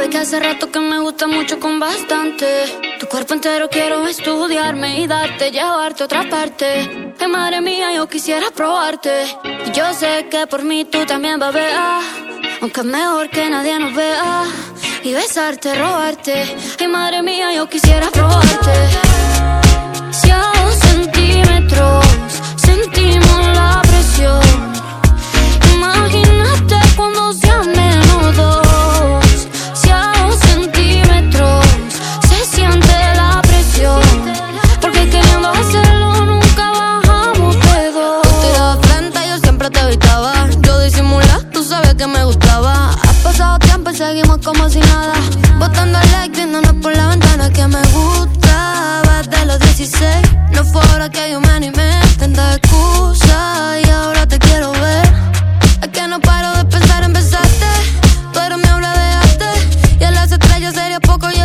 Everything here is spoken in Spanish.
Sabe que hace rato que me gusta mucho con bastante. Tu cuerpo entero quiero estudiarme y darte, llevarte a otra parte. Ay, madre mía, yo quisiera probarte. Y yo sé que por mí tú también vas a ver, aunque es mejor que nadie nos vea. Y besarte, robarte. Ay, madre mía, yo quisiera probarte. Si a 2 centímetros sentimos la presión, imagínate cuando sea menos 2. Si a 2 centímetros se siente la presión, porque queriendo hacerlo nunca bajamos de 2. Tú tiras de frente, yo siempre te evitaba. Yo disimulé, tú sabes que me gustaba. Ha pasado tiempo y seguimos como si nada, botando el like, viéndonos por la ventana. Que me gustaba de los 16. No fue ahora que yo me animé, tanta excusa y ahora te quiero ver. Es que no paro de pensar en besarte. Tú eres mi obra de arte y en las estrellas sería poco.